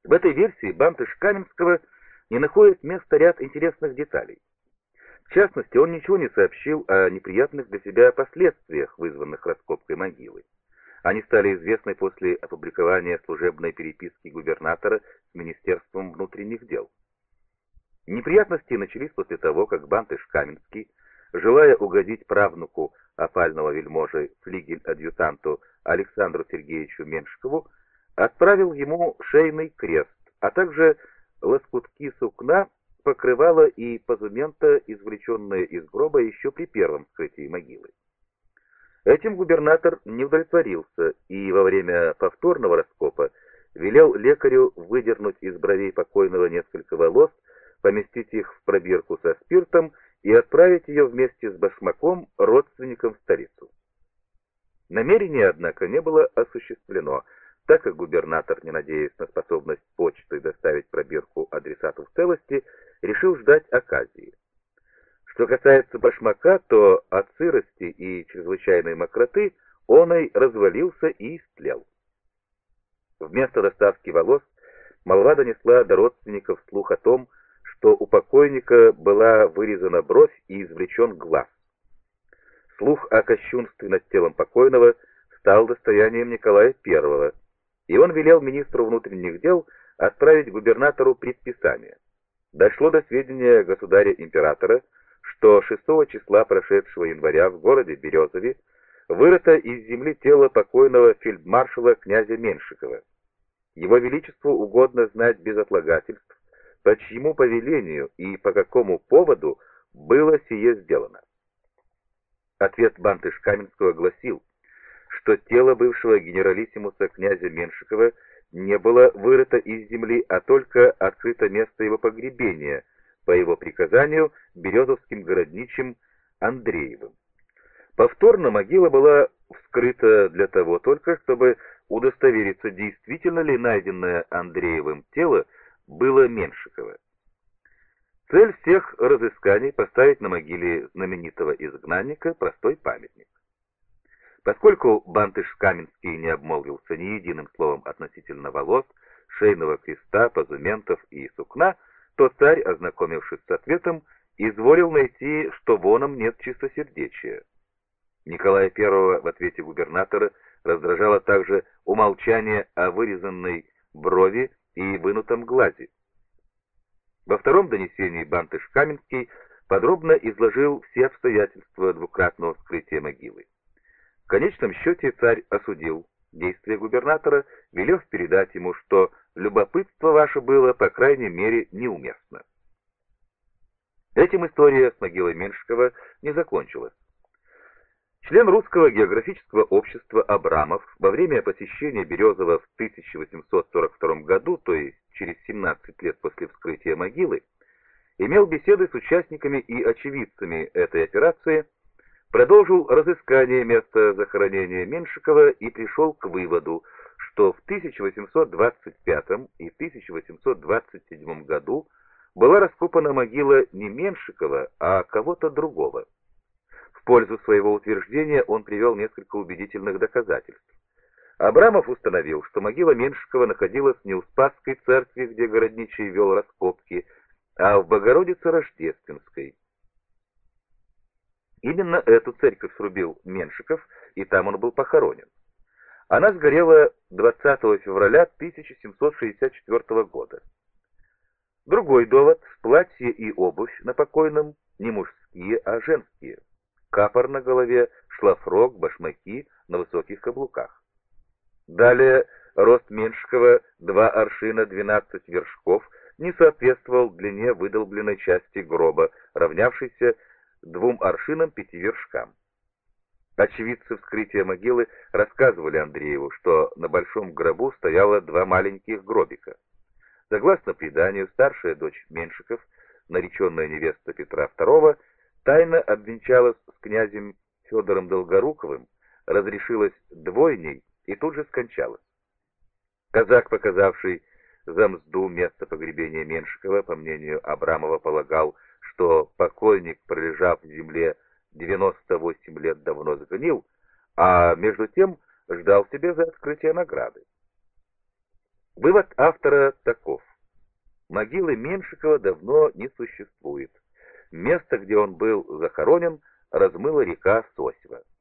В этой версии Бантыш-Каменского не находит места ряд интересных деталей. В частности, он ничего не сообщил о неприятных для себя последствиях, вызванных раскопкой могилы. Они стали известны после опубликования служебной переписки губернатора с Министерством внутренних дел. Неприятности начались после того, как Бантыш-Каменский, желая угодить правнуку опального вельможи флигель-адъютанту Александру Сергеевичу Меншикову, отправил ему шейный крест, а также лоскутки сукна, покрывала и позумента, извлеченные из гроба еще при первом вскрытии могилы. Этим губернатор не удовлетворился и во время повторного раскопа велел лекарю выдернуть из бровей покойного несколько волос, поместить их в пробирку со спиртом и отправить ее вместе с башмаком родственникам в столицу. Намерение, однако, не было осуществлено, так как губернатор, не надеясь на способность почты доставить пробирку адресату в целости, решил ждать оказии. Что касается башмака, то от сырости и чрезвычайной мокроты оной развалился и истлел. Вместо доставки волос молва донесла до родственников слух о том, что у покойника была вырезана бровь и извлечен глаз. Слух о кощунстве над телом покойного стал достоянием Николая I, и он велел министру внутренних дел отправить губернатору предписание. Дошло до сведения государя-императора, что 6 числа прошедшего января в городе Березове вырыто из земли тело покойного фельдмаршала князя Меншикова. Его Величеству угодно знать без отлагательств, по чьему повелению и по какому поводу было сие сделано. Ответ Бантыш-Каменского гласил, что тело бывшего генералиссимуса князя Меншикова не было вырыто из земли, а только открыто место его погребения, по его приказанию березовским городничим Андреевым. Повторно могила была вскрыта для того только, чтобы удостовериться, действительно ли найденное Андреевым тело было Меншикова. Цель всех разысканий — поставить на могиле знаменитого изгнанника простой памятник. Поскольку Бантыш-Каменский не обмолвился ни единым словом относительно волос, шейного креста, позументов и сукна, то царь, ознакомившись с ответом, изволил найти, что в оном нет чистосердечия. Николая I в ответе губернатора раздражало также умолчание о вырезанной брови и вынутом глазе. Во втором донесении Бантыш-Каменский подробно изложил все обстоятельства двукратного вскрытия могилы. В конечном счете царь осудил действия губернатора, велев передать ему, что любопытство ваше было, по крайней мере, неуместно. Этим история с могилой Меншикова не закончилась. Член Русского географического общества Абрамов во время посещения Березова в 1842 году, то есть через 17 лет после вскрытия могилы, имел беседы с участниками и очевидцами этой операции, продолжил разыскание места захоронения Меншикова и пришел к выводу, что в 1825 и 1827 году была раскопана могила не Меншикова, а кого-то другого. В пользу своего утверждения он привел несколько убедительных доказательств. Абрамов установил, что могила Меншикова находилась не у Спасской церкви, где городничий вел раскопки, а в Богородице-Рождественской. Именно эту церковь срубил Меншиков, и там он был похоронен. Она сгорела 20 февраля 1764 года. Другой довод — платье и обувь на покойном не мужские, а женские. Капор на голове, шлафрок, башмаки на высоких каблуках. Далее, рост Меншикова 2 аршина 12 вершков не соответствовал длине выдолбленной части гроба, равнявшейся 2 аршинам 5 вершкам. Очевидцы вскрытия могилы рассказывали Андрееву, что на большом гробу стояло 2 маленьких гробика. Согласно преданию, старшая дочь Меншиков, нареченная невеста Петра II, тайно обвенчалась с князем Федором Долгоруковым, разрешилась двойней и тут же скончалась. Казак, показавший за мзду место погребения Меншикова, по мнению Абрамова, полагал, что покойник, пролежав в земле 98 лет, давно сгнил, а между тем ждал себе за открытие награды. Вывод автора таков. Могилы Меншикова давно не существует. Место, где он был захоронен, размыла река Сосьва.